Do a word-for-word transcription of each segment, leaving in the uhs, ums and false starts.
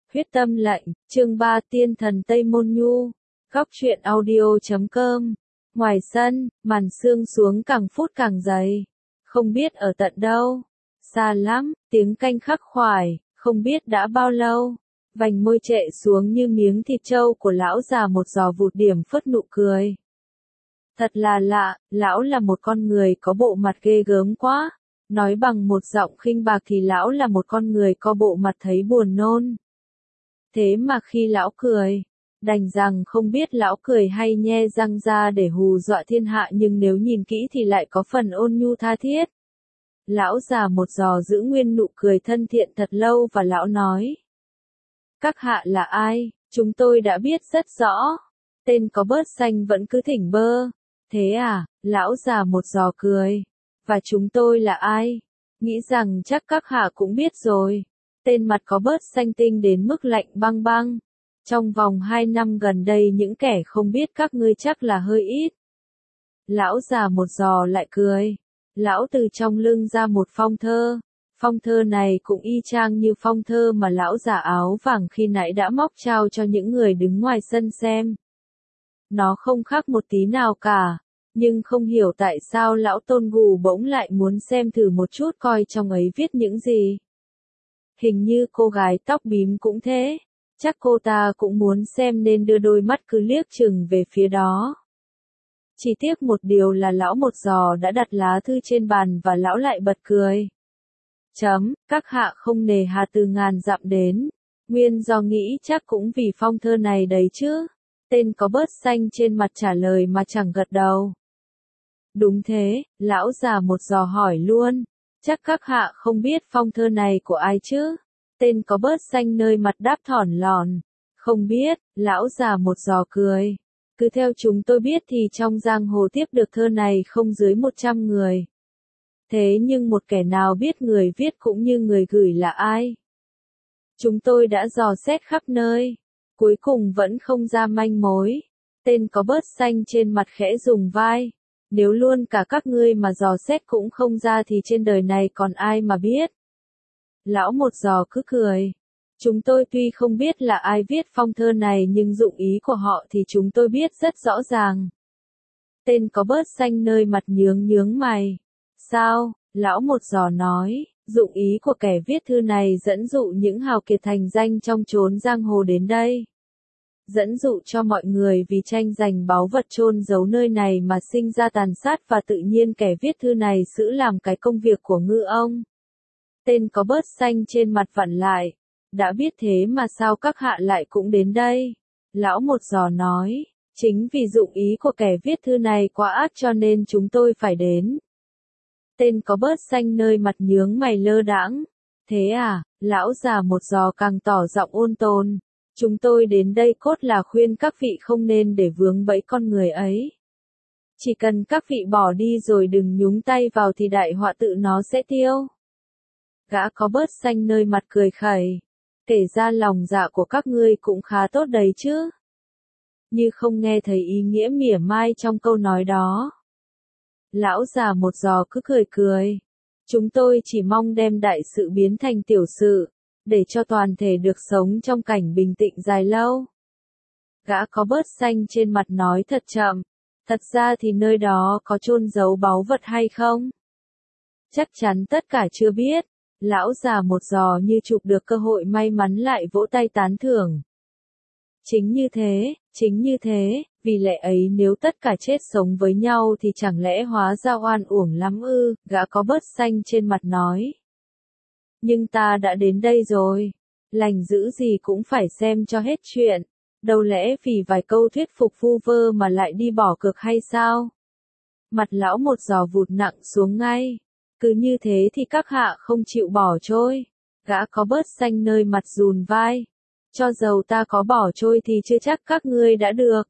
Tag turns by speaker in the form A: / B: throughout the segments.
A: Huyết tâm lệnh, chương ba tiên thần Tây Môn Nhu. Góc truyện audio chấm com. Ngoài sân, màn sương xuống càng phút càng dày. Không biết ở tận đâu. Xa lắm, tiếng canh khắc khoải, không biết đã bao lâu. Vành môi trệ xuống như miếng thịt trâu của lão già một giò vụt điểm phất nụ cười. Thật là lạ, lão là một con người có bộ mặt ghê gớm quá. Nói bằng một giọng khinh bạc thì lão là một con người có bộ mặt thấy buồn nôn. Thế mà khi lão cười, đành rằng không biết lão cười hay nhe răng ra để hù dọa thiên hạ, nhưng nếu nhìn kỹ thì lại có phần ôn nhu tha thiết. Lão già một giò giữ nguyên nụ cười thân thiện thật lâu và lão nói: Các hạ là ai? Chúng tôi đã biết rất rõ. Tên có bớt xanh vẫn cứ thỉnh bơ. Thế à? Lão già một giò cười. Và chúng tôi là ai? Nghĩ rằng chắc các hạ cũng biết rồi. Tên mặt có bớt xanh tinh đến mức lạnh băng băng. Trong vòng hai năm gần đây những kẻ không biết các ngươi chắc là hơi ít. Lão già một giò lại cười. Lão từ trong lưng ra một phong thơ. Phong thơ này cũng y chang như phong thơ mà lão già áo vàng khi nãy đã móc trao cho những người đứng ngoài sân xem. Nó không khác một tí nào cả. Nhưng không hiểu tại sao lão Tôn Gù bỗng lại muốn xem thử một chút coi trong ấy viết những gì. Hình như cô gái tóc bím cũng thế. Chắc cô ta cũng muốn xem nên đưa đôi mắt cứ liếc chừng về phía đó. Chỉ tiếc một điều là lão một giò đã đặt lá thư trên bàn và lão lại bật cười. Chấm, các hạ không nề hà từ ngàn dặm đến. Nguyên do nghĩ chắc cũng vì phong thơ này đấy chứ. Tên có bớt xanh trên mặt trả lời mà chẳng gật đầu. Đúng thế, lão già một giò hỏi luôn. Chắc các hạ không biết phong thơ này của ai chứ? Tên có bớt xanh nơi mặt đáp thỏn lòn. Không biết, lão già một giò cười. Cứ theo chúng tôi biết thì trong giang hồ tiếp được thơ này không dưới một trăm người. Thế nhưng một kẻ nào biết người viết cũng như người gửi là ai? Chúng tôi đã dò xét khắp nơi. Cuối cùng vẫn không ra manh mối. Tên có bớt xanh trên mặt khẽ dùng vai. Nếu luôn cả các ngươi mà dò xét cũng không ra thì trên đời này còn ai mà biết. Lão một giò cứ cười. Chúng tôi tuy không biết là ai viết phong thơ này nhưng dụng ý của họ thì chúng tôi biết rất rõ ràng. Tên có bớt xanh nơi mặt nhướng nhướng mày. Sao? Lão một giò nói. Dụng ý của kẻ viết thư này dẫn dụ những hào kiệt thành danh trong chốn giang hồ đến đây. Dẫn dụ cho mọi người vì tranh giành báu vật chôn giấu nơi này mà sinh ra tàn sát, và tự nhiên kẻ viết thư này giữ làm cái công việc của ngư ông. Tên có bớt xanh trên mặt vặn lại. Đã biết thế mà sao các hạ lại cũng đến đây? Lão một giò nói. Chính vì dụng ý của kẻ viết thư này quá ác cho nên chúng tôi phải đến. Tên có bớt xanh nơi mặt nhướng mày lơ đãng. Thế à? Lão già một giò càng tỏ giọng ôn tồn. Chúng tôi đến đây cốt là khuyên các vị không nên để vướng bẫy con người ấy. Chỉ cần các vị bỏ đi rồi đừng nhúng tay vào thì đại họa tự nó sẽ tiêu. Gã có bớt xanh nơi mặt cười khẩy. Kể ra lòng dạ của các ngươi cũng khá tốt đấy chứ. Như không nghe thấy ý nghĩa mỉa mai trong câu nói đó. Lão già một giò cứ cười cười. Chúng tôi chỉ mong đem đại sự biến thành tiểu sự, để cho toàn thể được sống trong cảnh bình tĩnh dài lâu. Gã có bớt xanh trên mặt nói thật chậm. Thật ra thì nơi đó có chôn giấu báu vật hay không? Chắc chắn tất cả chưa biết. Lão già một giò như chụp được cơ hội may mắn lại vỗ tay tán thưởng. Chính như thế, chính như thế, vì lẽ ấy nếu tất cả chết sống với nhau thì chẳng lẽ hóa ra oan uổng lắm ư? Gã có bớt xanh trên mặt nói. Nhưng ta đã đến đây rồi. Lành dữ gì cũng phải xem cho hết chuyện. Đâu lẽ vì vài câu thuyết phục vu vơ mà lại đi bỏ cược hay sao? Mặt lão một giò vụt nặng xuống ngay. Cứ như thế thì các hạ không chịu bỏ trôi. Gã có bớt xanh nơi mặt rùn vai. Cho dầu ta có bỏ trôi thì chưa chắc các ngươi đã được.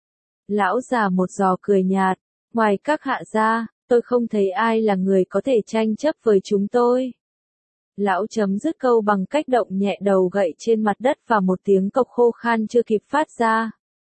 A: Lão già một giò cười nhạt. Ngoài các hạ ra, tôi không thấy ai là người có thể tranh chấp với chúng tôi. Lão chấm dứt câu bằng cách động nhẹ đầu gậy trên mặt đất và một tiếng cộc khô khan chưa kịp phát ra.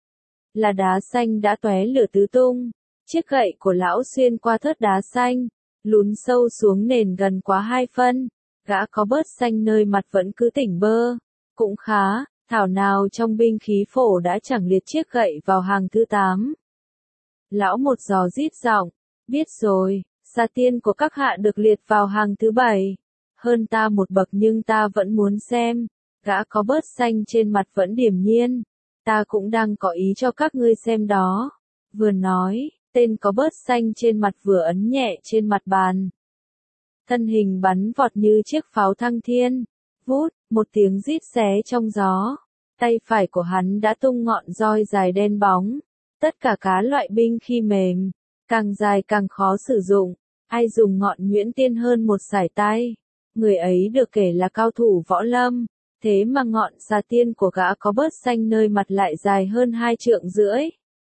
A: Là đá xanh đã tóe lửa tứ tung. Chiếc gậy của lão xuyên qua thớt đá xanh, lún sâu xuống nền gần quá hai phân. Gã có bớt xanh nơi mặt vẫn cứ tỉnh bơ. Cũng khá, thảo nào trong binh khí phổ đã chẳng liệt chiếc gậy vào hàng thứ tám. Lão một giò rít giọng, biết rồi, xa tiên của các hạ được liệt vào hàng thứ bảy. Hơn ta một bậc nhưng ta vẫn muốn xem. Gã có bớt xanh trên mặt vẫn điềm nhiên. Ta cũng đang có ý cho các ngươi xem đó. Vừa nói, tên có bớt xanh trên mặt vừa ấn nhẹ trên mặt bàn. Thân hình bắn vọt như chiếc pháo thăng thiên. Vút, một tiếng rít xé trong gió. Tay phải của hắn đã tung ngọn roi dài đen bóng. Tất cả cá loại binh khi mềm, càng dài càng khó sử dụng. Ai dùng ngọn nhuyễn tiên hơn một sải tay. Người ấy được kể là cao thủ võ lâm. Thế mà ngọn xà tiên của gã có bớt xanh nơi mặt lại dài hơn hai trượng rưỡi.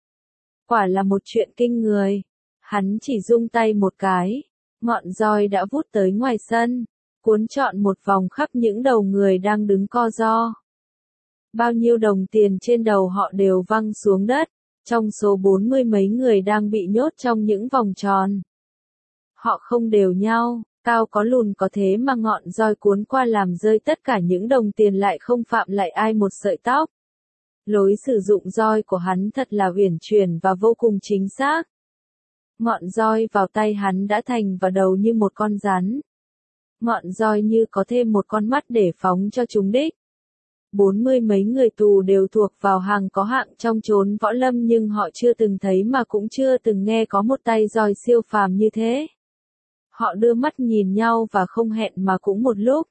A: Quả là một chuyện kinh người. Hắn chỉ rung tay một cái. Ngọn roi đã vút tới ngoài sân. Cuốn trọn một vòng khắp những đầu người đang đứng co ro. Bao nhiêu đồng tiền trên đầu họ đều văng xuống đất. Trong số bốn mươi mấy người đang bị nhốt trong những vòng tròn. Họ không đều nhau. Cao có lùn có thế mà ngọn roi cuốn qua làm rơi tất cả những đồng tiền lại không phạm lại ai một sợi tóc. Lối sử dụng roi của hắn thật là uyển chuyển và vô cùng chính xác. Ngọn roi vào tay hắn đã thành vào đầu như một con rắn. Ngọn roi như có thêm một con mắt để phóng cho chúng đích. Bốn mươi mấy người tù đều thuộc vào hàng có hạng trong chốn võ lâm nhưng họ chưa từng thấy mà cũng chưa từng nghe có một tay roi siêu phàm như thế. Họ đưa mắt nhìn nhau và không hẹn mà cũng một lúc.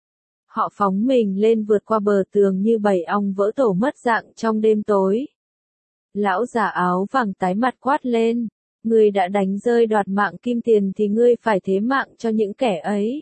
A: Họ phóng mình lên vượt qua bờ tường như bầy ong vỡ tổ mất dạng trong đêm tối. Lão già áo vàng tái mặt quát lên. Ngươi đã đánh rơi đoạt mạng kim tiền thì ngươi phải thế mạng cho những kẻ ấy.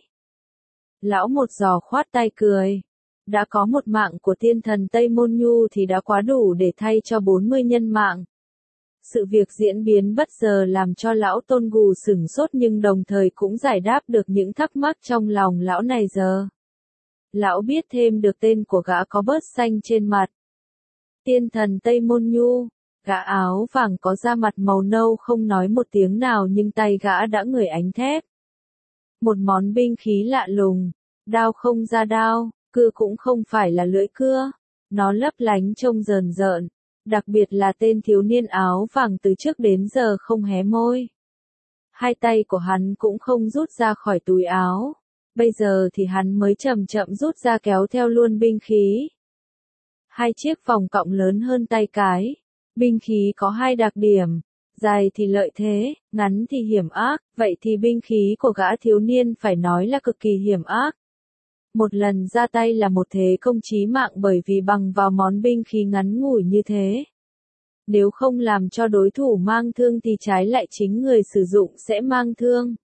A: Lão một giò khoát tay cười. Đã có một mạng của tiên thần Tây Môn Nhu thì đã quá đủ để thay cho bốn mươi nhân mạng. Sự việc diễn biến bất giờ làm cho lão Tôn Gù sửng sốt nhưng đồng thời cũng giải đáp được những thắc mắc trong lòng lão này giờ. Lão biết thêm được tên của gã có bớt xanh trên mặt. Tiên thần Tây Môn Nhu, gã áo vàng có da mặt màu nâu không nói một tiếng nào nhưng tay gã đã ngời ánh thép. Một món binh khí lạ lùng, đao không ra đao, cưa cũng không phải là lưỡi cưa, nó lấp lánh trông rờn rợn. Đặc biệt là tên thiếu niên áo vàng từ trước đến giờ không hé môi. Hai tay của hắn cũng không rút ra khỏi túi áo. Bây giờ thì hắn mới chậm chậm rút ra kéo theo luôn binh khí. Hai chiếc vòng cọng lớn hơn tay cái. Binh khí có hai đặc điểm. Dài thì lợi thế, ngắn thì hiểm ác. Vậy thì binh khí của gã thiếu niên phải nói là cực kỳ hiểm ác. Một lần ra tay là một thế công chí mạng bởi vì bằng vào món binh khí ngắn ngủi như thế. Nếu không làm cho đối thủ mang thương thì trái lại chính người sử dụng sẽ mang thương.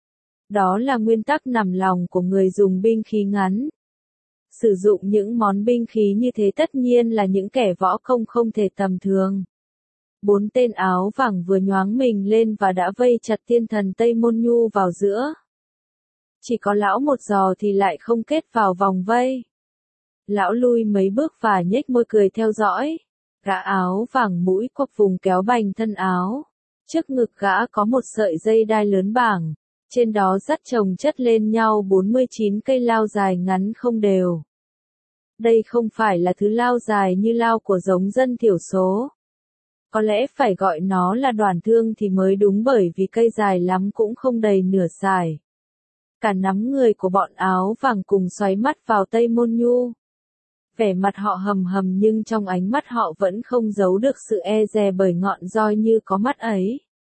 A: Đó là nguyên tắc nằm lòng của người dùng binh khí ngắn. Sử dụng những món binh khí như thế tất nhiên là những kẻ võ công không thể tầm thường. Bốn tên áo vàng vừa nhoáng mình lên và đã vây chặt tiên thần Tây Môn Nhu vào giữa. Chỉ có lão một giò thì lại không kết vào vòng vây. Lão lui mấy bước và nhếch môi cười theo dõi. Gã áo vàng mũi quặp vùng kéo bành thân áo. Trước ngực gã có một sợi dây đai lớn bảng. Trên đó dắt chồng chất lên nhau bốn mươi chín cây lao dài ngắn không đều. Đây không phải là thứ lao dài như lao của giống dân thiểu số. Có lẽ phải gọi nó là đoàn thương thì mới đúng bởi vì cây dài lắm cũng không đầy nửa sải. Cả nắm người của bọn áo vàng cùng xoáy mắt vào Tây Môn Nhu. Vẻ mặt họ hầm hầm nhưng trong ánh mắt họ vẫn không giấu được sự e dè bởi ngọn roi như có mắt ấy.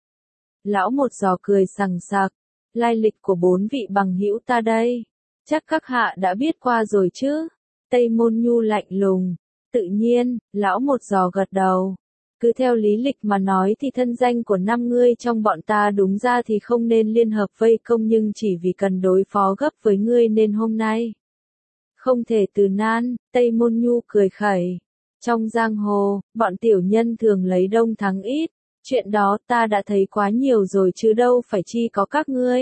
A: Lão một giò cười sằng sặc. Lai lịch của bốn vị bằng hữu ta đây. Chắc các hạ đã biết qua rồi chứ. Tây Môn Nhu lạnh lùng. Tự nhiên, lão một giò gật đầu. Cứ theo lý lịch mà nói thì thân danh của năm ngươi trong bọn ta đúng ra thì không nên liên hợp vây công nhưng chỉ vì cần đối phó gấp với ngươi nên hôm nay. Không thể từ nan, Tây Môn Nhu cười khẩy. Trong giang hồ, bọn tiểu nhân thường lấy đông thắng ít. Chuyện đó ta đã thấy quá nhiều rồi chứ đâu phải chi có các ngươi.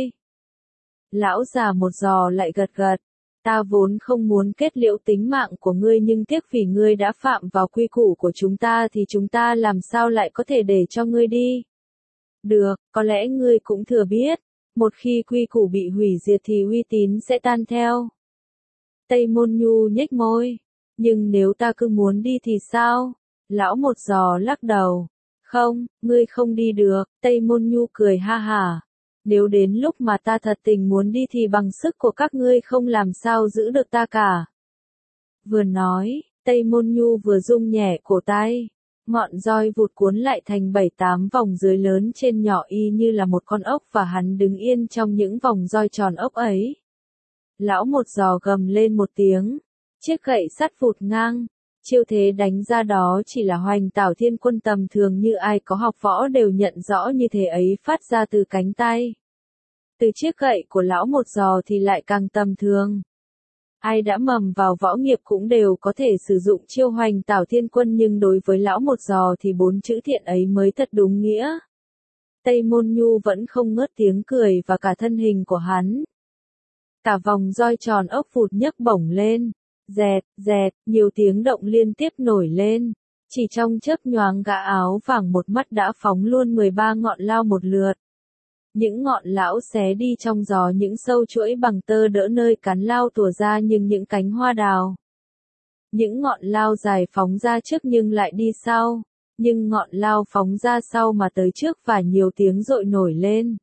A: Lão già một giò lại gật gật. Ta vốn không muốn kết liễu tính mạng của ngươi nhưng tiếc vì ngươi đã phạm vào quy củ của chúng ta thì chúng ta làm sao lại có thể để cho ngươi đi. Được, có lẽ ngươi cũng thừa biết. Một khi quy củ bị hủy diệt thì uy tín sẽ tan theo. Tây Môn Nhu nhếch môi. Nhưng nếu ta cứ muốn đi thì sao? Lão một giò lắc đầu. Không, ngươi không đi được, Tây Môn Nhu cười ha hả. Nếu đến lúc mà ta thật tình muốn đi thì bằng sức của các ngươi không làm sao giữ được ta cả. Vừa nói, Tây Môn Nhu vừa rung nhẹ cổ tay. Ngọn roi vụt cuốn lại thành bảy tám vòng dưới lớn trên nhỏ y như là một con ốc và hắn đứng yên trong những vòng roi tròn ốc ấy. Lão một giò gầm lên một tiếng. Chiếc gậy sắt vụt ngang. Chiêu thế đánh ra đó chỉ là Hoành Tảo Thiên Quân tầm thường như ai có học võ đều nhận rõ như thế ấy phát ra từ cánh tay. Từ chiếc gậy của lão một giò thì lại càng tầm thường. Ai đã mầm vào võ nghiệp cũng đều có thể sử dụng chiêu Hoành Tảo Thiên Quân nhưng đối với lão một giò thì bốn chữ thiện ấy mới thật đúng nghĩa. Tây Môn Nhu vẫn không ngớt tiếng cười và cả thân hình của hắn. Cả vòng roi tròn ốc vụt nhấc bổng lên. Dẹt, dẹt, nhiều tiếng động liên tiếp nổi lên. Chỉ trong chớp nhoáng gã áo vàng một mắt đã phóng luôn mười ba ngọn lao một lượt. Những ngọn lão xé đi trong gió những sâu chuỗi bằng tơ đỡ nơi cắn lao tùa ra nhưng những cánh hoa đào. Những ngọn lao dài phóng ra trước nhưng lại đi sau. Nhưng ngọn lao phóng ra sau mà tới trước và nhiều tiếng rội nổi lên.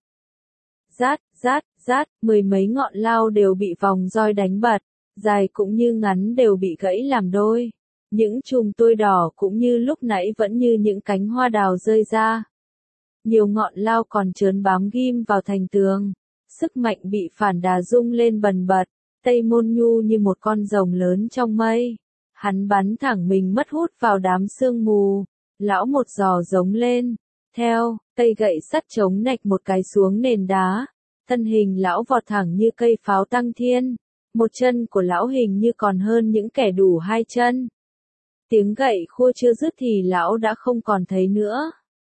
A: Rát, rát, rát, mười mấy ngọn lao đều bị vòng roi đánh bật. Dài cũng như ngắn đều bị gãy làm đôi. Những chùm tươi đỏ cũng như lúc nãy vẫn như những cánh hoa đào rơi ra. Nhiều ngọn lao còn trớn bám ghim vào thành tường. Sức mạnh bị phản đà rung lên bần bật. Tây Môn Nhu như một con rồng lớn trong mây. Hắn bắn thẳng mình mất hút vào đám sương mù. Lão một giò giống lên. Theo, cây gậy sắt chống nạch một cái xuống nền đá. Thân hình lão vọt thẳng như cây pháo tăng thiên. Một chân của lão hình như còn hơn những kẻ đủ hai chân. Tiếng gậy khua chưa dứt thì lão đã không còn thấy nữa.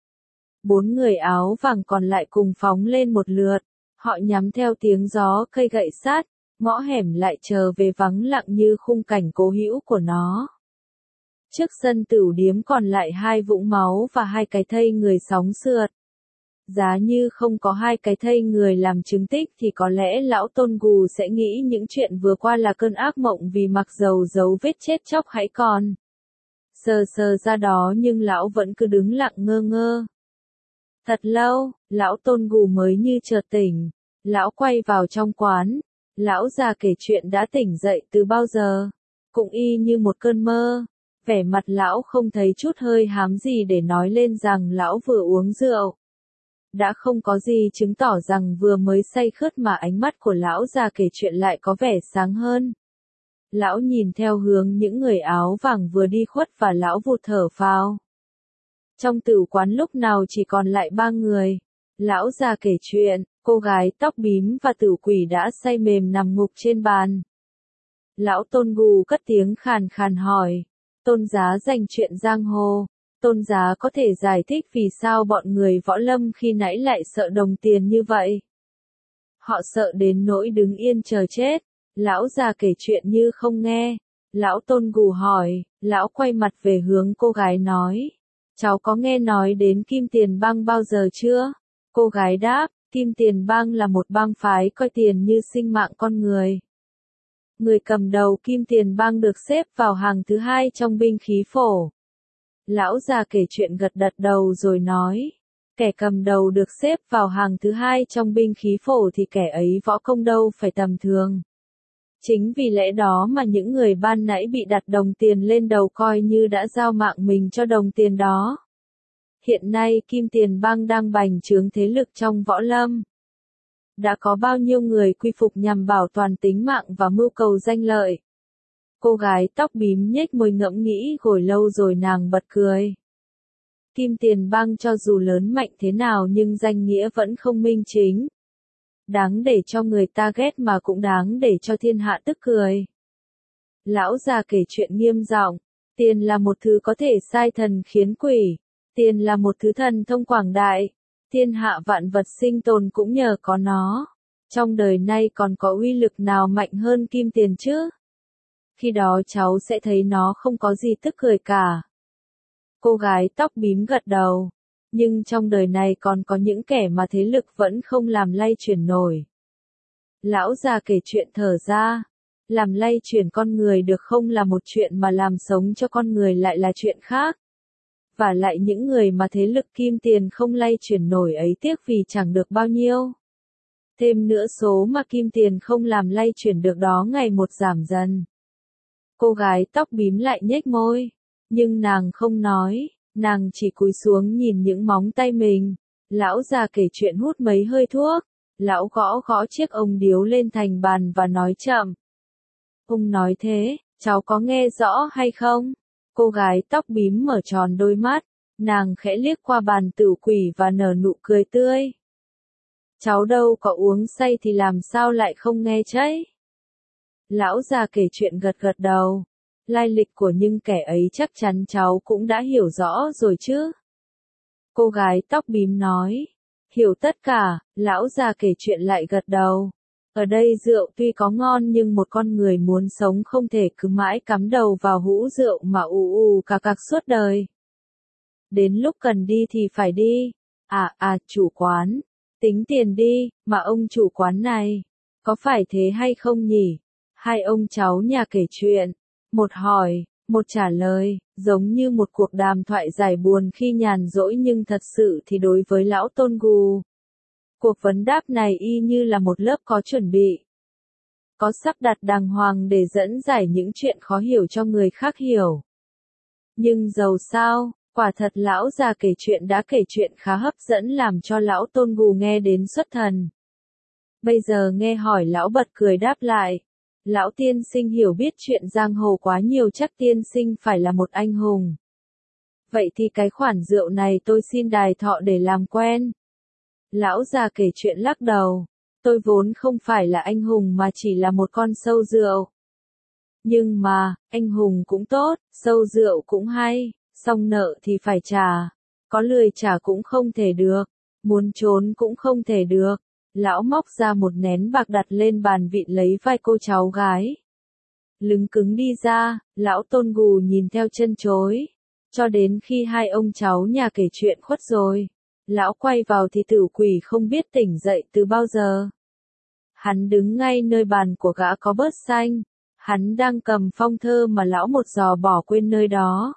A: Bốn người áo vàng còn lại cùng phóng lên một lượt. Họ nhắm theo tiếng gió cây gậy sát, ngõ hẻm lại trở về vắng lặng như khung cảnh cố hữu của nó. Trước sân tửu điếm còn lại hai vũng máu và hai cái thây người sóng sượt. Giá như không có hai cái thây người làm chứng tích thì có lẽ lão Tôn Gù sẽ nghĩ những chuyện vừa qua là cơn ác mộng vì mặc dầu dấu vết chết chóc hãy còn. Sờ sờ ra đó nhưng lão vẫn cứ đứng lặng ngơ ngơ. Thật lâu, lão Tôn Gù mới như chợt tỉnh. Lão quay vào trong quán. Lão già kể chuyện đã tỉnh dậy từ bao giờ. Cũng y như một cơn mơ. Vẻ mặt lão không thấy chút hơi hám gì để nói lên rằng lão vừa uống rượu. Đã không có gì chứng tỏ rằng vừa mới say khướt mà ánh mắt của lão già kể chuyện lại có vẻ sáng hơn. Lão nhìn theo hướng những người áo vàng vừa đi khuất và lão vụt thở phào. Trong tửu quán lúc nào chỉ còn lại ba người. Lão già kể chuyện, cô gái tóc bím và tử quỷ đã say mềm nằm ngục trên bàn. Lão Tôn Gù cất tiếng khàn khàn hỏi. Tôn giá dành chuyện giang hồ. Tôn giá có thể giải thích vì sao bọn người võ lâm khi nãy lại sợ đồng tiền như vậy. Họ sợ đến nỗi đứng yên chờ chết. Lão già kể chuyện như không nghe. Lão Tôn Gù hỏi, lão quay mặt về hướng cô gái nói. Cháu có nghe nói đến Kim Tiền Bang bao giờ chưa? Cô gái đáp, Kim Tiền Bang là một bang phái coi tiền như sinh mạng con người. Người cầm đầu Kim Tiền Bang được xếp vào hàng thứ hai trong binh khí phổ. Lão già kể chuyện gật gật đầu rồi nói. Kẻ cầm đầu được xếp vào hàng thứ hai trong binh khí phổ thì kẻ ấy võ công đâu phải tầm thường. Chính vì lẽ đó mà những người ban nãy bị đặt đồng tiền lên đầu coi như đã giao mạng mình cho đồng tiền đó. Hiện nay Kim Tiền Bang đang bành trướng thế lực trong võ lâm. Đã có bao nhiêu người quy phục nhằm bảo toàn tính mạng và mưu cầu danh lợi. Cô gái tóc bím nhếch môi ngẫm nghĩ hồi lâu rồi nàng bật cười. Kim Tiền Bang cho dù lớn mạnh thế nào nhưng danh nghĩa vẫn không minh chính. Đáng để cho người ta ghét mà cũng đáng để cho thiên hạ tức cười. Lão già kể chuyện nghiêm giọng, tiền là một thứ có thể sai thần khiến quỷ, tiền là một thứ thần thông quảng đại, thiên hạ vạn vật sinh tồn cũng nhờ có nó. Trong đời nay còn có uy lực nào mạnh hơn kim tiền chứ? Khi đó cháu sẽ thấy nó không có gì tức cười cả. Cô gái tóc bím gật đầu. Nhưng trong đời này còn có những kẻ mà thế lực vẫn không làm lay chuyển nổi. Lão già kể chuyện thở ra. Làm lay chuyển con người được không là một chuyện mà làm sống cho con người lại là chuyện khác. Và lại những người mà thế lực kim tiền không lay chuyển nổi ấy tiếc vì chẳng được bao nhiêu. Thêm nữa số mà kim tiền không làm lay chuyển được đó ngày một giảm dần. Cô gái tóc bím lại nhếch môi, nhưng nàng không nói, nàng chỉ cúi xuống nhìn những móng tay mình. Lão già kể chuyện hút mấy hơi thuốc, lão gõ gõ chiếc ống điếu lên thành bàn và nói chậm. Ông nói thế, cháu có nghe rõ hay không? Cô gái tóc bím mở tròn đôi mắt, nàng khẽ liếc qua bàn tử quỷ và nở nụ cười tươi. Cháu đâu có uống say thì làm sao lại không nghe chứ? Lão già kể chuyện gật gật đầu. Lai lịch của những kẻ ấy chắc chắn cháu cũng đã hiểu rõ rồi chứ? Cô gái tóc bím nói. Hiểu tất cả, lão già kể chuyện lại gật đầu. Ở đây rượu tuy có ngon nhưng một con người muốn sống không thể cứ mãi cắm đầu vào hũ rượu mà ù ù cà cạc suốt đời. Đến lúc cần đi thì phải đi. À à, chủ quán, tính tiền đi, mà ông chủ quán này, có phải thế hay không nhỉ? Hai ông cháu nhà kể chuyện, một hỏi, một trả lời, giống như một cuộc đàm thoại dài buồn khi nhàn rỗi nhưng thật sự thì đối với lão Tôn Gù. Cuộc vấn đáp này y như là một lớp có chuẩn bị. Có sắp đặt đàng hoàng để dẫn giải những chuyện khó hiểu cho người khác hiểu. Nhưng dầu sao, quả thật lão già kể chuyện đã kể chuyện khá hấp dẫn làm cho lão Tôn Gù nghe đến xuất thần. Bây giờ nghe hỏi lão bật cười đáp lại. Lão tiên sinh hiểu biết chuyện giang hồ quá nhiều chắc tiên sinh phải là một anh hùng. Vậy thì cái khoản rượu này tôi xin đài thọ để làm quen. Lão già kể chuyện lắc đầu. Tôi vốn không phải là anh hùng mà chỉ là một con sâu rượu. Nhưng mà, anh hùng cũng tốt, sâu rượu cũng hay, xong nợ thì phải trả. Có lười trả cũng không thể được, muốn trốn cũng không thể được. Lão móc ra một nén bạc đặt lên bàn vịn lấy vai cô cháu gái. Lưng cứng đi ra, lão Tôn Gù nhìn theo chân chối. Cho đến khi hai ông cháu nhà kể chuyện khuất rồi. Lão quay vào thì tử quỷ không biết tỉnh dậy từ bao giờ. Hắn đứng ngay nơi bàn của gã có bớt xanh. Hắn đang cầm phong thơ mà lão một giò bỏ quên nơi đó.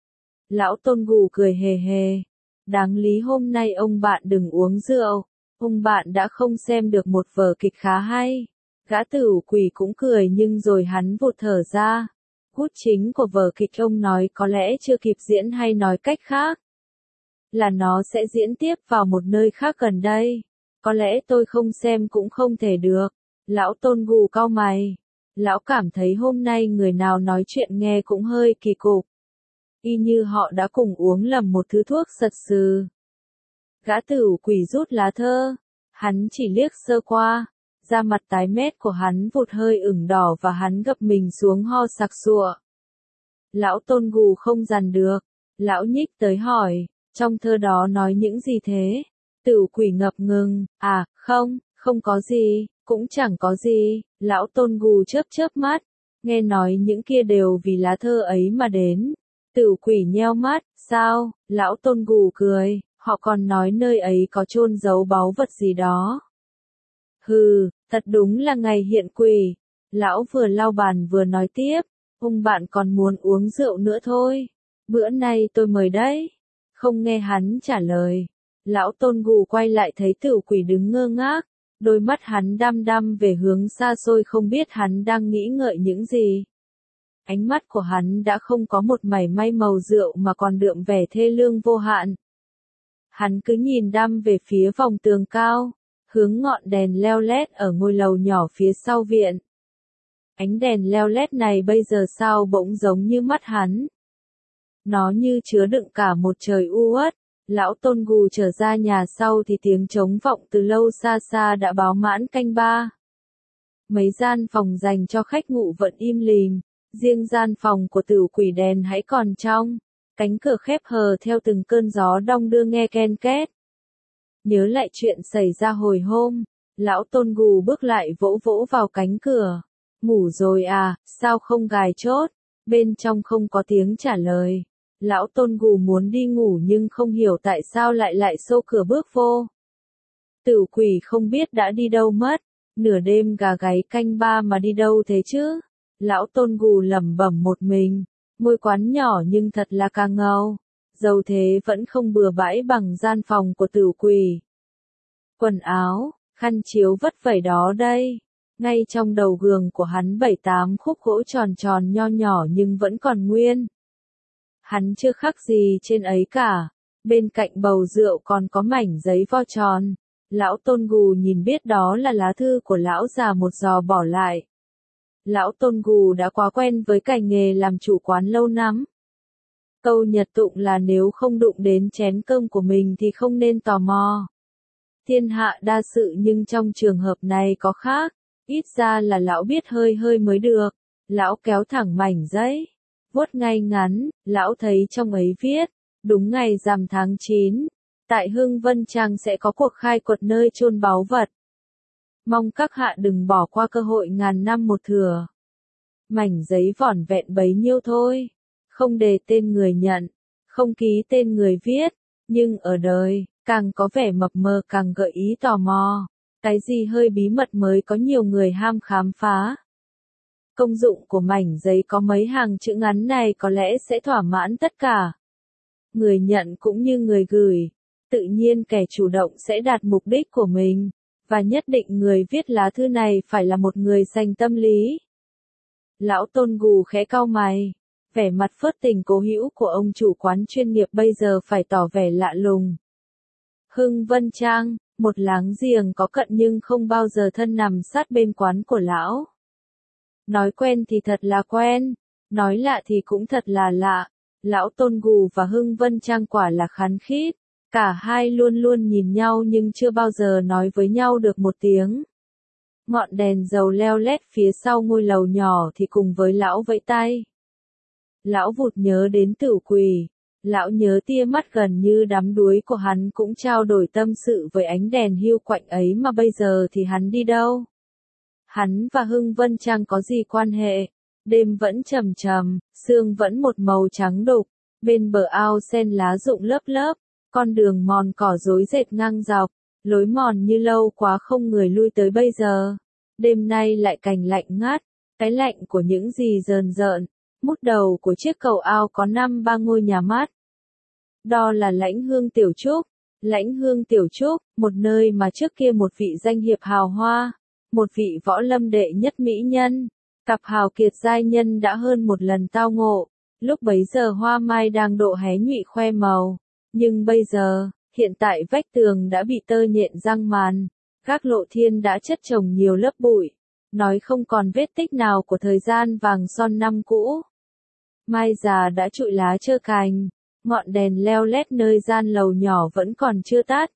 A: Lão Tôn Gù cười hề hề. Đáng lý hôm nay ông bạn đừng uống rượu. Ông bạn đã không xem được một vở kịch khá hay. Gã tử quỷ cũng cười nhưng rồi hắn vụt thở ra. Cốt chính của vở kịch ông nói có lẽ chưa kịp diễn hay nói cách khác. Là nó sẽ diễn tiếp vào một nơi khác gần đây. Có lẽ tôi không xem cũng không thể được. Lão Tôn Gù cau mày. Lão cảm thấy hôm nay người nào nói chuyện nghe cũng hơi kỳ cục. Y như họ đã cùng uống lầm một thứ thuốc sật sừ. Gã tử quỷ rút lá thơ. Hắn chỉ liếc sơ qua. Da mặt tái mét của hắn vụt hơi ửng đỏ và hắn gập mình xuống ho sặc sụa. Lão Tôn Gù không dằn được. Lão nhích tới hỏi. Trong thơ đó nói những gì thế? Tử quỷ ngập ngừng. À, không, không có gì, cũng chẳng có gì. Lão Tôn Gù chớp chớp mắt. Nghe nói những kia đều vì lá thơ ấy mà đến. Tử quỷ nheo mắt. Sao? Lão Tôn Gù cười. Họ còn nói nơi ấy có chôn giấu báu vật gì đó. Hừ, thật đúng là ngày hiện quỷ. Lão vừa lau bàn vừa nói tiếp. Ông bạn còn muốn uống rượu nữa thôi. Bữa nay tôi mời đấy. Không nghe hắn trả lời. Lão Tôn Gù quay lại thấy tử quỷ đứng ngơ ngác. Đôi mắt hắn đăm đăm về hướng xa xôi không biết hắn đang nghĩ ngợi những gì. Ánh mắt của hắn đã không có một mảy may màu rượu mà còn đượm vẻ thê lương vô hạn. Hắn cứ nhìn đăm về phía vòng tường cao, hướng ngọn đèn leo lét ở ngôi lầu nhỏ phía sau viện. Ánh đèn leo lét này bây giờ sao bỗng giống như mắt hắn. Nó như chứa đựng cả một trời u uất. Lão Tôn Gù trở ra nhà sau thì tiếng trống vọng từ lâu xa xa đã báo mãn canh ba. Mấy gian phòng dành cho khách ngủ vẫn im lìm, riêng gian phòng của tử quỷ đèn hãy còn trong. Cánh cửa khép hờ theo từng cơn gió đong đưa nghe ken két. Nhớ lại chuyện xảy ra hồi hôm, lão Tôn Gù bước lại vỗ vỗ vào cánh cửa. Ngủ rồi à, sao không gài chốt? Bên trong không có tiếng trả lời. Lão Tôn Gù muốn đi ngủ nhưng không hiểu tại sao lại lại xô cửa bước vô. Tử quỷ không biết đã đi đâu mất. nửa đêm gà gáy canh ba mà đi đâu thế chứ? Lão Tôn Gù lẩm bẩm một mình, ngôi quán nhỏ nhưng thật là càng ngầu, dầu thế vẫn không bừa bãi bằng gian phòng của Tử Quỷ. Quần áo, khăn chiếu vất vẩy đó đây, ngay trong đầu giường của hắn bảy tám khúc gỗ tròn tròn nho nhỏ nhưng vẫn còn nguyên. Hắn chưa khác gì trên ấy cả, bên cạnh bầu rượu còn có mảnh giấy vo tròn. Lão Tôn Gù nhìn biết đó là lá thư của lão già một giò bỏ lại. Lão Tôn Gù đã quá quen với cảnh nghề làm chủ quán lâu năm. Câu Nhật tụng là nếu không đụng đến chén cơm của mình thì không nên tò mò. Thiên hạ đa sự nhưng trong trường hợp này có khác, ít ra là lão biết hơi hơi mới được. Lão kéo thẳng mảnh giấy, vuốt ngay ngắn, lão thấy trong ấy viết, đúng ngày rằm tháng chín. Tại Hưng Vân Trang sẽ có cuộc khai quật nơi chôn báu vật. Mong các hạ đừng bỏ qua cơ hội ngàn năm một thừa. Mảnh giấy vỏn vẹn bấy nhiêu thôi, không đề tên người nhận, không ký tên người viết, nhưng ở đời, càng có vẻ mập mờ càng gợi ý tò mò. Cái gì hơi bí mật mới có nhiều người ham khám phá. Công dụng của mảnh giấy có mấy hàng chữ ngắn này có lẽ sẽ thỏa mãn tất cả. Người nhận cũng như người gửi. Tự nhiên kẻ chủ động sẽ đạt mục đích của mình, và nhất định người viết lá thư này phải là một người sành tâm lý. Lão Tôn Gù khẽ cau mày, vẻ mặt phớt tình cố hữu của ông chủ quán chuyên nghiệp bây giờ phải tỏ vẻ lạ lùng. Hưng Vân Trang, một láng giềng có cận nhưng không bao giờ thân nằm sát bên quán của lão. Nói quen thì thật là quen, nói lạ thì cũng thật là lạ. Lão Tôn Gù và Hưng Vân Trang quả là khán khít. Cả hai luôn luôn nhìn nhau nhưng chưa bao giờ nói với nhau được một tiếng. Ngọn đèn dầu leo lét phía sau ngôi lầu nhỏ thì cùng với lão vẫy tay. Lão vụt nhớ đến Tử Quỷ. Lão nhớ tia mắt gần như đắm đuối của hắn cũng trao đổi tâm sự với ánh đèn hiu quạnh ấy mà bây giờ thì hắn đi đâu? Hắn và Hưng Vân Trang có gì quan hệ? Đêm vẫn trầm trầm, sương vẫn một màu trắng đục, bên bờ ao sen lá rụng lớp lớp. Con đường mòn cỏ rối rệt ngang dọc, lối mòn như lâu quá không người lui tới bây giờ. Đêm nay lại cành lạnh ngắt, cái lạnh của những gì rờn rợn. Mút đầu của chiếc cầu ao có năm ba ngôi nhà mát. Đó là Lãnh Hương Tiểu Trúc. Lãnh Hương Tiểu Trúc, một nơi mà trước kia một vị danh hiệp hào hoa, một vị võ lâm đệ nhất mỹ nhân, cặp hào kiệt giai nhân đã hơn một lần tao ngộ. Lúc bấy giờ hoa mai đang độ hé nhụy khoe màu. Nhưng bây giờ, hiện tại vách tường đã bị tơ nhện răng màn, các lộ thiên đã chất chồng nhiều lớp bụi, nói không còn vết tích nào của thời gian vàng son năm cũ. Mai già đã trụi lá trơ cành, ngọn đèn leo lét nơi gian lầu nhỏ vẫn còn chưa tắt.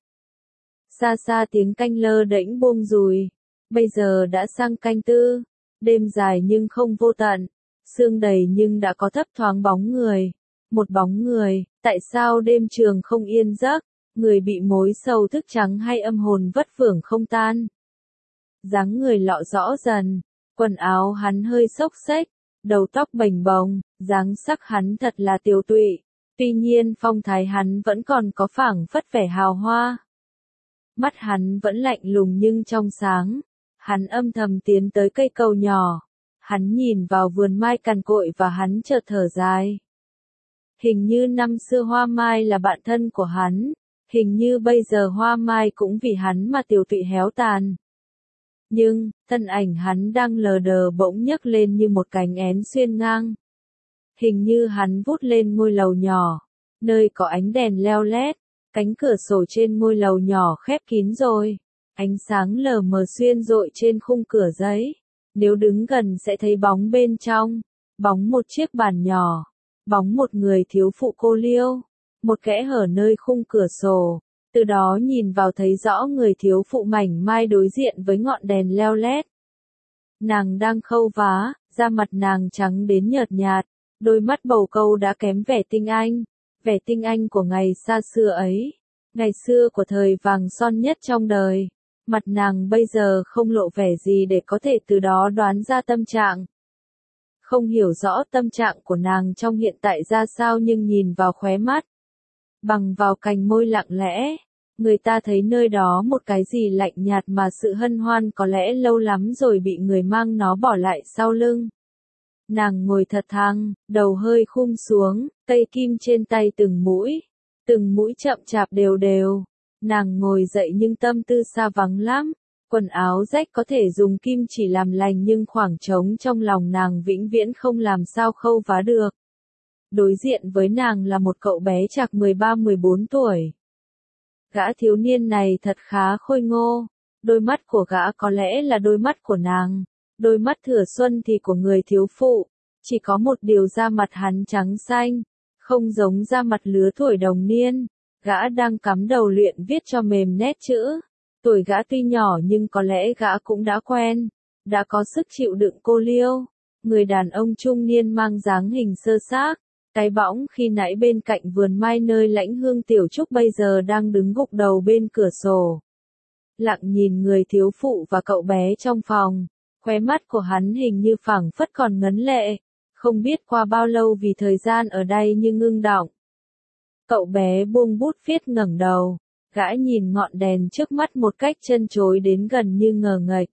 A: Xa xa tiếng canh lơ đễnh buông rùi, bây giờ đã sang canh tư, đêm dài nhưng không vô tận, sương đầy nhưng đã có thấp thoáng bóng người. Một bóng người, tại sao đêm trường không yên giấc, người bị mối sầu thức trắng hay âm hồn vất vưởng không tan. Dáng người lọ rõ dần, quần áo hắn hơi xốc xếch, đầu tóc bềnh bồng, dáng sắc hắn thật là tiều tụy, tuy nhiên phong thái hắn vẫn còn có phảng phất vẻ hào hoa. Mắt hắn vẫn lạnh lùng nhưng trong sáng, hắn âm thầm tiến tới cây cầu nhỏ, hắn nhìn vào vườn mai cằn cội và hắn chợt thở dài. Hình như năm xưa hoa mai là bạn thân của hắn, hình như bây giờ hoa mai cũng vì hắn mà tiều tụy héo tàn. Nhưng, thân ảnh hắn đang lờ đờ bỗng nhấc lên như một cánh én xuyên ngang. Hình như hắn vút lên ngôi lầu nhỏ, nơi có ánh đèn leo lét, cánh cửa sổ trên ngôi lầu nhỏ khép kín rồi, ánh sáng lờ mờ xuyên rọi trên khung cửa giấy. Nếu đứng gần sẽ thấy bóng bên trong, bóng một chiếc bàn nhỏ. Bóng một người thiếu phụ cô liêu, một kẽ hở nơi khung cửa sổ, từ đó nhìn vào thấy rõ người thiếu phụ mảnh mai đối diện với ngọn đèn leo lét. Nàng đang khâu vá, da mặt nàng trắng đến nhợt nhạt, đôi mắt bầu câu đã kém vẻ tinh anh, vẻ tinh anh của ngày xa xưa ấy, ngày xưa của thời vàng son nhất trong đời. Mặt nàng bây giờ không lộ vẻ gì để có thể từ đó đoán ra tâm trạng. Không hiểu rõ tâm trạng của nàng trong hiện tại ra sao nhưng nhìn vào khóe mắt, bằng vào cành môi lặng lẽ, Người ta thấy nơi đó một cái gì lạnh nhạt mà sự hân hoan có lẽ lâu lắm rồi bị người mang nó bỏ lại sau lưng. Nàng ngồi thật thăng, đầu hơi khum xuống, cây kim trên tay từng mũi, từng mũi chậm chạp đều đều. Nàng ngồi dậy nhưng tâm tư xa vắng lắm, quần áo rách có thể dùng kim chỉ làm lành nhưng khoảng trống trong lòng nàng vĩnh viễn không làm sao khâu vá được. Đối diện với nàng là một cậu bé chạc mười ba mười bốn tuổi. Gã thiếu niên này thật khá khôi ngô, đôi mắt của gã có lẽ là đôi mắt của nàng, đôi mắt thừa xuân thì của người thiếu phụ, chỉ có một điều da mặt hắn trắng xanh, không giống da mặt lứa tuổi đồng niên. Gã đang cắm đầu luyện viết cho mềm nét chữ. Tuổi gã tuy nhỏ nhưng có lẽ gã cũng đã quen, đã có sức chịu đựng cô liêu. Người đàn ông trung niên mang dáng hình sơ xác, cái bõng khi nãy bên cạnh vườn mai nơi Lãnh Hương Tiểu Trúc bây giờ đang đứng gục đầu bên cửa sổ. Lặng nhìn người thiếu phụ và cậu bé trong phòng, khóe mắt của hắn hình như phảng phất còn ngấn lệ, không biết qua bao lâu vì thời gian ở đây như ngưng đọng. Cậu bé buông bút viết ngẩng đầu, gã nhìn ngọn đèn trước mắt một cách chân chối đến gần như ngờ nghệch.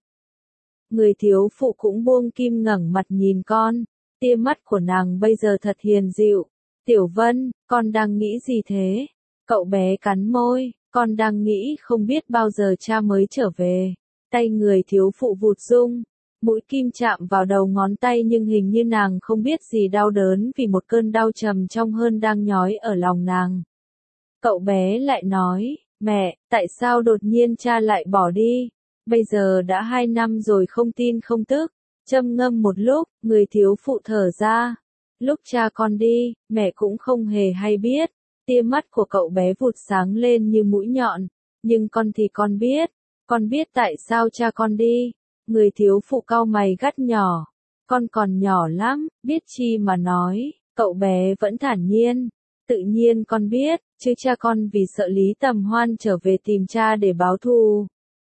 A: Người thiếu phụ cũng buông kim ngẩng mặt nhìn con, tia mắt của nàng bây giờ thật hiền dịu. Tiểu Vân, con đang nghĩ gì thế? Cậu bé cắn môi, con đang nghĩ không biết bao giờ cha mới trở về. Tay người thiếu phụ vụt rung, mũi kim chạm vào đầu ngón tay nhưng hình như nàng không biết gì đau đớn vì một cơn đau trầm trong hơn đang nhói ở lòng nàng. Cậu bé lại nói, mẹ, tại sao đột nhiên cha lại bỏ đi? Bây giờ đã hai năm rồi không tin không tức. Châm ngâm một lúc, người thiếu phụ thở ra. Lúc cha con đi, mẹ cũng không hề hay biết. Tia mắt của cậu bé vụt sáng lên như mũi nhọn. Nhưng con thì con biết. Con biết tại sao cha con đi. Người thiếu phụ cau mày gắt nhỏ. Con còn nhỏ lắm, biết chi mà nói. Cậu bé vẫn thản nhiên. Tự nhiên con biết, chứ cha con vì sợ Lý Tầm Hoan trở về tìm cha để báo thù.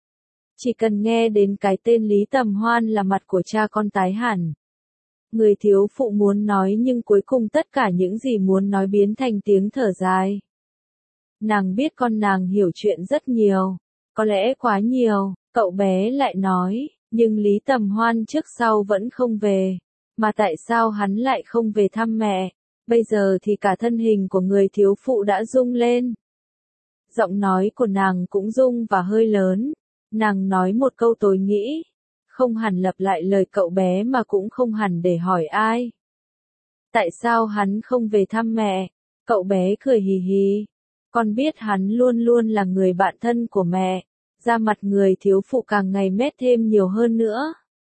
A: Chỉ cần nghe đến cái tên Lý Tầm Hoan là mặt của cha con tái hẳn. Người thiếu phụ muốn nói nhưng cuối cùng tất cả những gì muốn nói biến thành tiếng thở dài. Nàng biết con nàng hiểu chuyện rất nhiều, có lẽ quá nhiều, cậu bé lại nói, nhưng Lý Tầm Hoan trước sau vẫn không về. Mà tại sao hắn lại không về thăm mẹ? Bây giờ thì cả thân hình của người thiếu phụ đã rung lên. Giọng nói của nàng cũng rung và hơi lớn. Nàng nói một câu tôi nghĩ, không hẳn lặp lại lời cậu bé mà cũng không hẳn để hỏi ai. Tại sao hắn không về thăm mẹ? Cậu bé cười hì hì. Con biết hắn luôn luôn là người bạn thân của mẹ. Da mặt người thiếu phụ càng ngày mét thêm nhiều hơn nữa.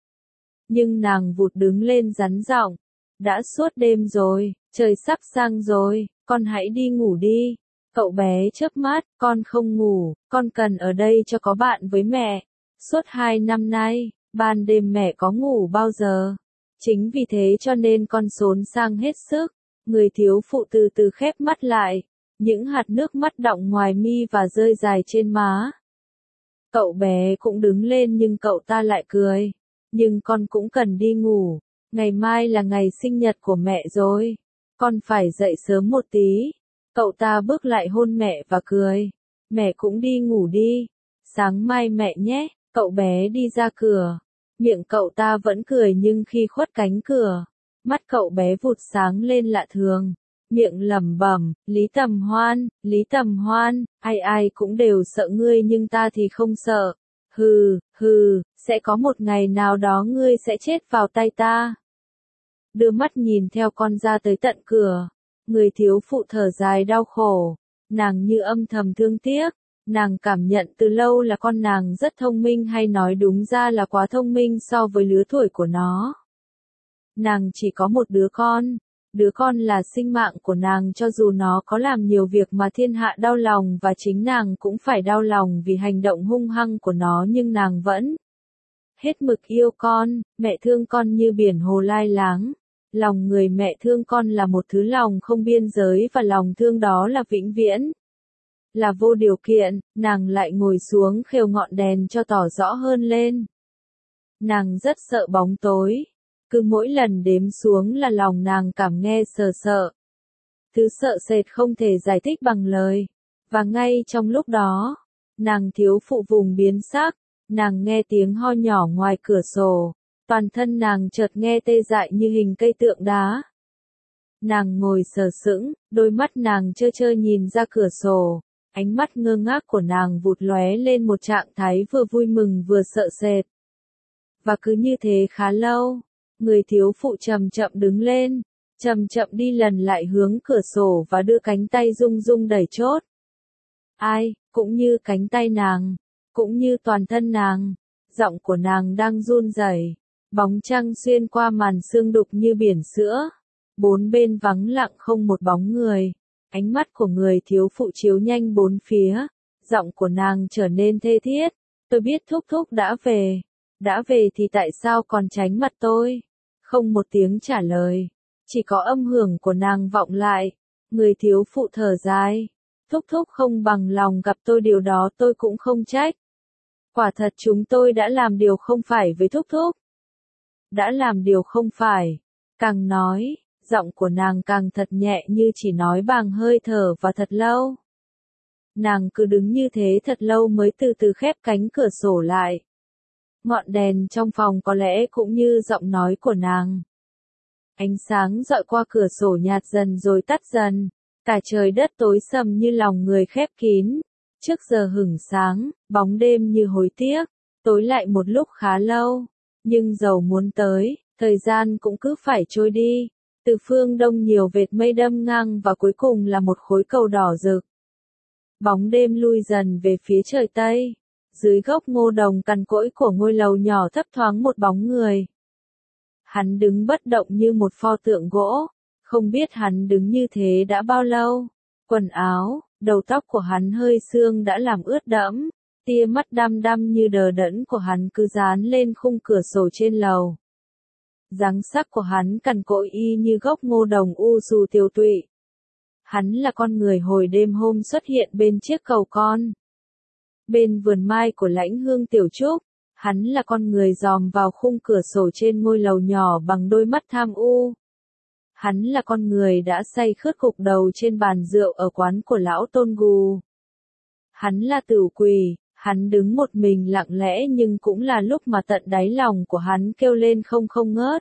A: Nhưng nàng vụt đứng lên rắn giọng. Đã suốt đêm rồi, trời sắp sang rồi, con hãy đi ngủ đi. Cậu bé chớp mắt, con không ngủ, con cần ở đây cho có bạn với mẹ. Suốt hai năm nay, ban đêm mẹ có ngủ bao giờ. Chính vì thế cho nên con xốn sang hết sức. Người thiếu phụ từ từ khép mắt lại. Những hạt nước mắt đọng ngoài mi và rơi dài trên má. Cậu bé cũng đứng lên nhưng cậu ta lại cười. Nhưng con cũng cần đi ngủ. Ngày mai là ngày sinh nhật của mẹ rồi. Con phải dậy sớm một tí. Cậu ta bước lại hôn mẹ và cười. Mẹ cũng đi ngủ đi. Sáng mai mẹ nhé. Cậu bé đi ra cửa. Miệng cậu ta vẫn cười nhưng khi khuất cánh cửa, mắt cậu bé vụt sáng lên lạ thường. Miệng lẩm bẩm, Lý Tầm Hoan, Lý Tầm Hoan, ai ai cũng đều sợ ngươi nhưng ta thì không sợ. Hừ, hừ, sẽ có một ngày nào đó ngươi sẽ chết vào tay ta. Đưa mắt nhìn theo con ra tới tận cửa. Người thiếu phụ thở dài đau khổ. Nàng như âm thầm thương tiếc. Nàng cảm nhận từ lâu là con nàng rất thông minh hay nói đúng ra là quá thông minh so với lứa tuổi của nó. Nàng chỉ có một đứa con. Đứa con là sinh mạng của nàng cho dù nó có làm nhiều việc mà thiên hạ đau lòng và chính nàng cũng phải đau lòng vì hành động hung hăng của nó nhưng nàng vẫn hết mực yêu con. Mẹ thương con như biển hồ lai láng. Lòng người mẹ thương con là một thứ lòng không biên giới và lòng thương đó là vĩnh viễn. Là vô điều kiện, nàng lại ngồi xuống khều ngọn đèn cho tỏ rõ hơn lên. Nàng rất sợ bóng tối. Cứ mỗi lần đếm xuống là lòng nàng cảm nghe sờ sợ. Thứ sợ sệt không thể giải thích bằng lời. Và ngay trong lúc đó, nàng thiếu phụ vùng biến sắc, nàng nghe tiếng ho nhỏ ngoài cửa sổ, toàn thân nàng chợt nghe tê dại như hình cây tượng đá. Nàng ngồi sờ sững, đôi mắt nàng trơ trơ nhìn ra cửa sổ, ánh mắt ngơ ngác của nàng vụt lóe lên một trạng thái vừa vui mừng vừa sợ sệt. Và cứ như thế khá lâu, người thiếu phụ chậm chậm đứng lên, chậm chậm đi lần lại hướng cửa sổ và đưa cánh tay rung rung đẩy chốt. Ai, cũng như cánh tay nàng, cũng như toàn thân nàng, giọng của nàng đang run rẩy. Bóng trăng xuyên qua màn sương đục như biển sữa, bốn bên vắng lặng không một bóng người. Ánh mắt của người thiếu phụ chiếu nhanh bốn phía, giọng của nàng trở nên thê thiết. Tôi biết thúc thúc đã về, đã về thì tại sao còn tránh mặt tôi? Không một tiếng trả lời, chỉ có âm hưởng của nàng vọng lại. Người thiếu phụ thở dài, thúc thúc không bằng lòng gặp tôi, điều đó tôi cũng không trách. Quả thật chúng tôi đã làm điều không phải với thúc thúc. Đã làm điều không phải. Càng nói, giọng của nàng càng thật nhẹ như chỉ nói bằng hơi thở và thật lâu. Nàng cứ đứng như thế thật lâu mới từ từ khép cánh cửa sổ lại. Ngọn đèn trong phòng có lẽ cũng như giọng nói của nàng. Ánh sáng dọi qua cửa sổ nhạt dần rồi tắt dần, cả trời đất tối sầm như lòng người khép kín. Trước giờ hửng sáng, bóng đêm như hối tiếc, tối lại một lúc khá lâu, nhưng dầu muốn tới, thời gian cũng cứ phải trôi đi. Từ phương đông nhiều vệt mây đâm ngang và cuối cùng là một khối cầu đỏ rực. Bóng đêm lui dần về phía trời tây, dưới gốc ngô đồng cằn cỗi của ngôi lầu nhỏ thấp thoáng một bóng người. Hắn đứng bất động như một pho tượng gỗ, không biết hắn đứng như thế đã bao lâu. Quần áo, đầu tóc của hắn hơi sương đã làm ướt đẫm, tia mắt đăm đăm như đờ đẫn của hắn cứ dán lên khung cửa sổ trên lầu. Dáng sắc của hắn cằn cỗi y như gốc ngô đồng u dù tiều tụy. Hắn là con người hồi đêm hôm xuất hiện bên chiếc cầu con. Bên vườn mai của Lãnh Hương Tiểu Trúc, hắn là con người dòm vào khung cửa sổ trên ngôi lầu nhỏ bằng đôi mắt tham u. Hắn là con người đã say khướt gục đầu trên bàn rượu ở quán của lão Tôn Gù. Hắn là Tửu Quỳ, hắn đứng một mình lặng lẽ nhưng cũng là lúc mà tận đáy lòng của hắn kêu lên không không ngớt.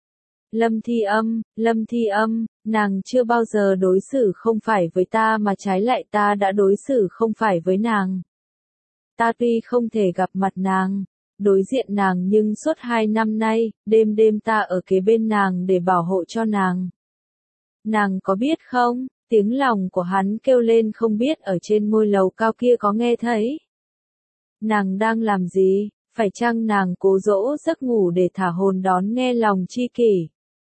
A: Lâm Thi Âm, Lâm Thi Âm, nàng chưa bao giờ đối xử không phải với ta mà trái lại ta đã đối xử không phải với nàng. Ta tuy không thể gặp mặt nàng, đối diện nàng nhưng suốt hai năm nay, đêm đêm ta ở kế bên nàng để bảo hộ cho nàng. Nàng có biết không, tiếng lòng của hắn kêu lên không biết ở trên ngôi lầu cao kia có nghe thấy. Nàng đang làm gì, phải chăng nàng cố dỗ giấc ngủ để thả hồn đón nghe lòng chi kỷ.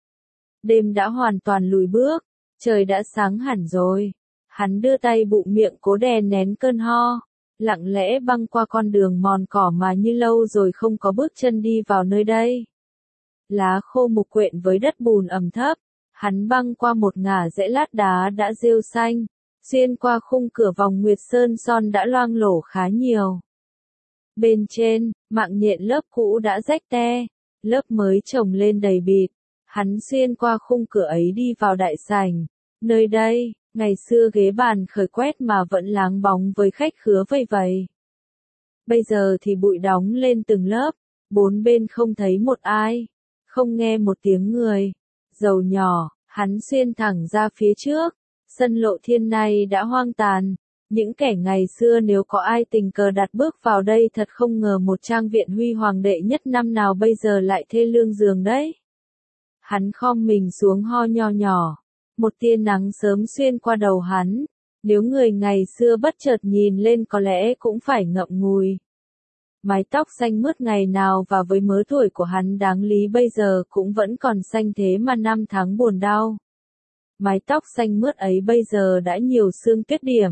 A: Đêm đã hoàn toàn lùi bước, trời đã sáng hẳn rồi. Hắn đưa tay bụng miệng cố đè nén cơn ho, lặng lẽ băng qua con đường mòn cỏ mà như lâu rồi không có bước chân đi vào nơi đây. Lá khô mục quện với đất bùn ẩm thấp, hắn băng qua một ngả rẽ lát đá đã rêu xanh, xuyên qua khung cửa vòng nguyệt sơn son đã loang lổ khá nhiều. Bên trên, mạng nhện lớp cũ đã rách te, lớp mới chồng lên đầy bịt. Hắn xuyên qua khung cửa ấy đi vào đại sảnh. Nơi đây, ngày xưa ghế bàn khởi quét mà vẫn láng bóng với khách khứa vây vầy. Bây giờ thì bụi đóng lên từng lớp, bốn bên không thấy một ai, không nghe một tiếng người. Dầu nhỏ, hắn xuyên thẳng ra phía trước, sân Lộ Thiên này đã hoang tàn. Những kẻ ngày xưa nếu có ai tình cờ đặt bước vào đây thật không ngờ một trang viện huy hoàng đệ nhất năm nào bây giờ lại thê lương giường đấy. Hắn khom mình xuống ho nho nhỏ, một tia nắng sớm xuyên qua đầu hắn, nếu người ngày xưa bất chợt nhìn lên có lẽ cũng phải ngậm ngùi. Mái tóc xanh mướt ngày nào và với mớ tuổi của hắn đáng lý bây giờ cũng vẫn còn xanh thế mà năm tháng buồn đau. Mái tóc xanh mướt ấy bây giờ đã nhiều sương tuyết điểm.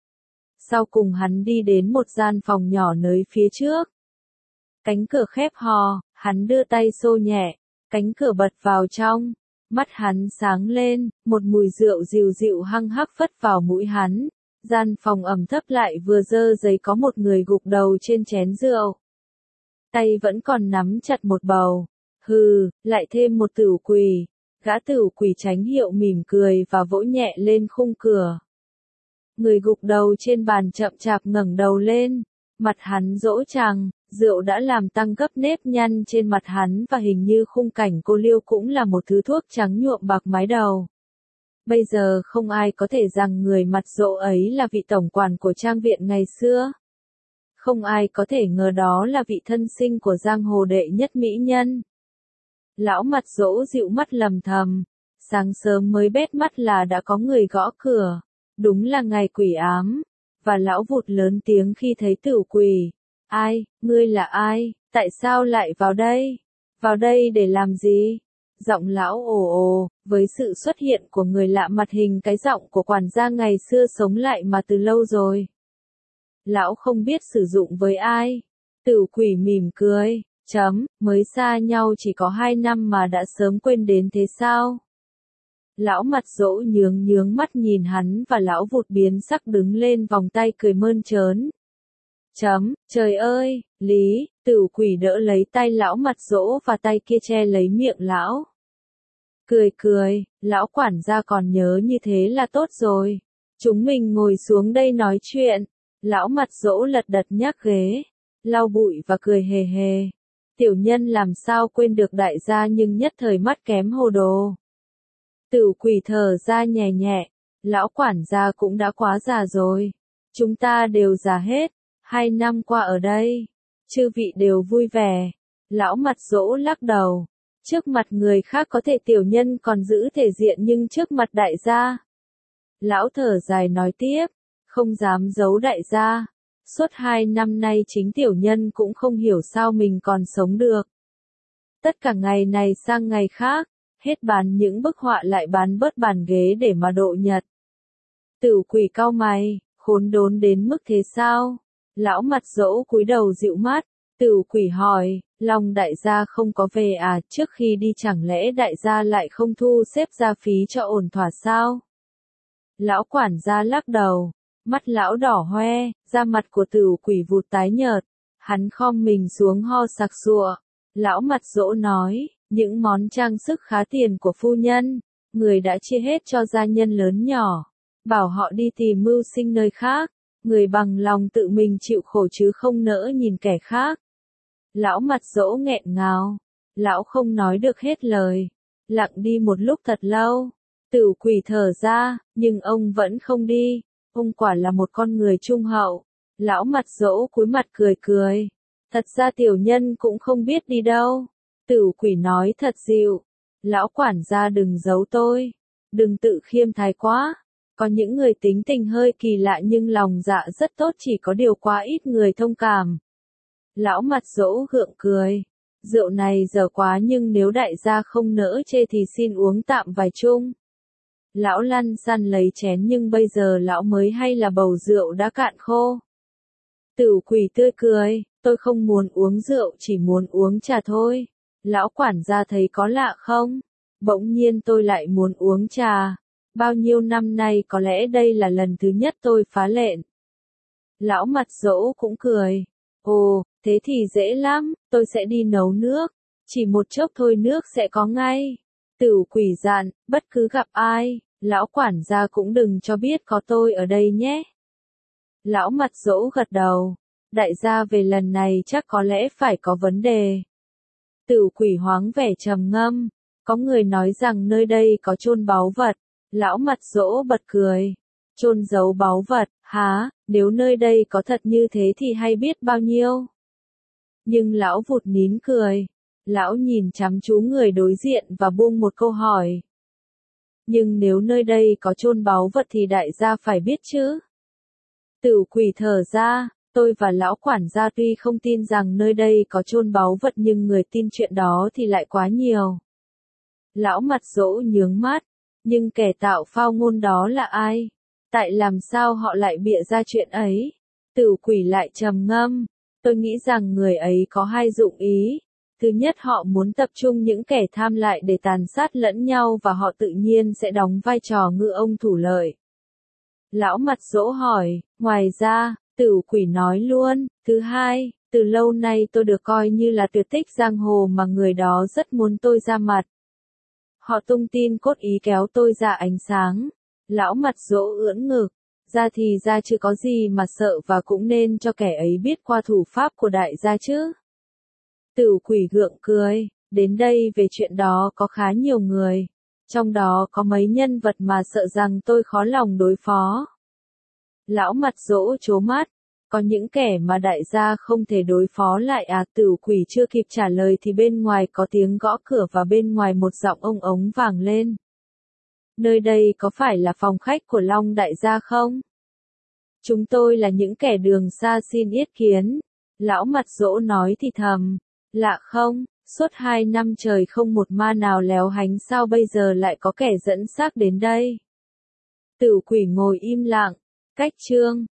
A: Sau cùng hắn đi đến một gian phòng nhỏ nơi phía trước. Cánh cửa khép hò, hắn đưa tay xô nhẹ, cánh cửa bật vào trong, mắt hắn sáng lên, một mùi rượu dịu dịu hăng hắc phất vào mũi hắn. Gian phòng ẩm thấp lại vừa dơ giấy có một người gục đầu trên chén rượu. Tay vẫn còn nắm chặt một bầu. Hừ, lại thêm một Tửu Quỳ. Gã Tửu Quỳ Chánh Hiệu mỉm cười và vỗ nhẹ lên khung cửa. Người gục đầu trên bàn chậm chạp ngẩng đầu lên, mặt hắn dỗ chàng, rượu đã làm tăng gấp nếp nhăn trên mặt hắn và hình như khung cảnh cô liêu cũng là một thứ thuốc trắng nhuộm bạc mái đầu. Bây giờ không ai có thể rằng người mặt dỗ ấy là vị tổng quản của trang viện ngày xưa. Không ai có thể ngờ đó là vị thân sinh của giang hồ đệ nhất mỹ nhân. Lão mặt dỗ dịu mắt lầm thầm, sáng sớm mới bết mắt là đã có người gõ cửa, đúng là ngày quỷ ám, và lão vụt lớn tiếng khi thấy Tửu Quỷ. Ai, ngươi là ai, tại sao lại vào đây? Vào đây để làm gì? Giọng lão ồ ồ, với sự xuất hiện của người lạ mặt hình cái giọng của quản gia ngày xưa sống lại mà từ lâu rồi. Lão không biết sử dụng với ai. Tửu Quỷ mỉm cười, chấm, mới xa nhau chỉ có hai năm mà đã sớm quên đến thế sao? Lão mặt dỗ nhướng nhướng mắt nhìn hắn và lão vụt biến sắc đứng lên vòng tay cười mơn trớn. Chấm, trời ơi, Lý, Tửu Quỷ đỡ lấy tay lão mặt dỗ và tay kia che lấy miệng lão. Cười cười, lão quản gia còn nhớ như thế là tốt rồi. Chúng mình ngồi xuống đây nói chuyện. Lão mặt dỗ lật đật nhắc ghế, lau bụi và cười hề hề. Tiểu nhân làm sao quên được đại gia nhưng nhất thời mắt kém hồ đồ. Tửu Quỷ thở ra nhẹ nhẹ, lão quản gia cũng đã quá già rồi. Chúng ta đều già hết, hai năm qua ở đây, chư vị đều vui vẻ. Lão mặt dỗ lắc đầu, trước mặt người khác có thể tiểu nhân còn giữ thể diện nhưng trước mặt đại gia. Lão thở dài nói tiếp, không dám giấu đại gia. Suốt hai năm nay chính tiểu nhân cũng không hiểu sao mình còn sống được. Tất cả ngày này sang ngày khác, hết bán những bức họa lại bán bớt bàn ghế để mà độ nhật. Tửu Quỷ cau mày, khốn đốn đến mức thế sao? Lão mặt dỗ cúi đầu dịu mắt, Tửu Quỷ hỏi, lòng đại gia không có về à, trước khi đi chẳng lẽ đại gia lại không thu xếp gia phí cho ổn thỏa sao? Lão quản gia lắc đầu, mắt lão đỏ hoe, da mặt của Tửu Quỷ vụt tái nhợt, hắn khom mình xuống ho sặc sụa. Lão mặt dỗ nói, những món trang sức khá tiền của phu nhân, người đã chia hết cho gia nhân lớn nhỏ, bảo họ đi tìm mưu sinh nơi khác, người bằng lòng tự mình chịu khổ chứ không nỡ nhìn kẻ khác. Lão mặt dỗ nghẹn ngào, lão không nói được hết lời, lặng đi một lúc thật lâu. Tửu Quỷ thở ra, nhưng ông vẫn không đi, ông quả là một con người trung hậu. Lão mặt dỗ cúi mặt cười cười, thật ra tiểu nhân cũng không biết đi đâu. Tửu Quỷ nói thật dịu, lão quản gia đừng giấu tôi, đừng tự khiêm thái quá. Có những người tính tình hơi kỳ lạ nhưng lòng dạ rất tốt, chỉ có điều quá ít người thông cảm. Lão mặt dỗ gượng cười, rượu này giờ quá nhưng nếu đại gia không nỡ chê thì xin uống tạm vài chung. Lão lăn xăn lấy chén nhưng bây giờ lão mới hay là bầu rượu đã cạn khô. Tửu Quỷ tươi cười, tôi không muốn uống rượu, chỉ muốn uống trà thôi. Lão quản gia thấy có lạ không? Bỗng nhiên tôi lại muốn uống trà. Bao nhiêu năm nay có lẽ đây là lần thứ nhất tôi phá lệnh. Lão mặt dỗ cũng cười. Ồ, thế thì dễ lắm, tôi sẽ đi nấu nước. Chỉ một chốc thôi nước sẽ có ngay. Tửu Quỷ dặn, bất cứ gặp ai, lão quản gia cũng đừng cho biết có tôi ở đây nhé. Lão mặt dỗ gật đầu. Đại gia về lần này chắc có lẽ phải có vấn đề. Tửu Quỷ hoáng vẻ trầm ngâm. Có người nói rằng nơi đây có chôn báu vật. Lão mặt dỗ bật cười. Chôn giấu báu vật, há, nếu nơi đây có thật như thế thì hay biết bao nhiêu. Nhưng lão vụt nín cười. Lão nhìn chăm chú người đối diện và buông một câu hỏi. Nhưng nếu nơi đây có chôn báu vật thì đại gia phải biết chứ. Tửu Quỷ thở ra, tôi và lão quản gia tuy không tin rằng nơi đây có chôn báu vật nhưng người tin chuyện đó thì lại quá nhiều. Lão mặt dỗ nhướng mắt, nhưng kẻ tạo phao ngôn đó là ai? Tại làm sao họ lại bịa ra chuyện ấy? Tửu Quỷ lại trầm ngâm, tôi nghĩ rằng người ấy có hai dụng ý. Thứ nhất, họ muốn tập trung những kẻ tham lại để tàn sát lẫn nhau và họ tự nhiên sẽ đóng vai trò ngư ông thủ lợi. Lão mặt dỗ hỏi, ngoài ra, Tửu Quỷ nói luôn, thứ hai, từ lâu nay tôi được coi như là tuyệt tích giang hồ mà người đó rất muốn tôi ra mặt. Họ tung tin cốt ý kéo tôi ra ánh sáng. Lão mặt dỗ ưỡn ngực, Ra thì ra chưa có gì mà sợ và cũng nên cho kẻ ấy biết qua thủ pháp của đại gia chứ. Tửu quỷ gượng cười, đến đây về chuyện đó có khá nhiều người, trong đó có mấy nhân vật mà sợ rằng tôi khó lòng đối phó. Lão mặt dỗ trố mắt, có những kẻ mà đại gia không thể đối phó lại à? Tửu quỷ chưa kịp trả lời thì bên ngoài có tiếng gõ cửa và bên ngoài một giọng ông ống vàng lên. Nơi đây có phải là phòng khách của Long đại gia không? Chúng tôi là những kẻ đường xa xin yết kiến. Lão mặt dỗ nói thì thầm. Lạ không, suốt hai năm trời không một ma nào léo hánh sao bây giờ lại có kẻ dẫn xác đến đây? Tửu quỷ ngồi im lặng, cách chương.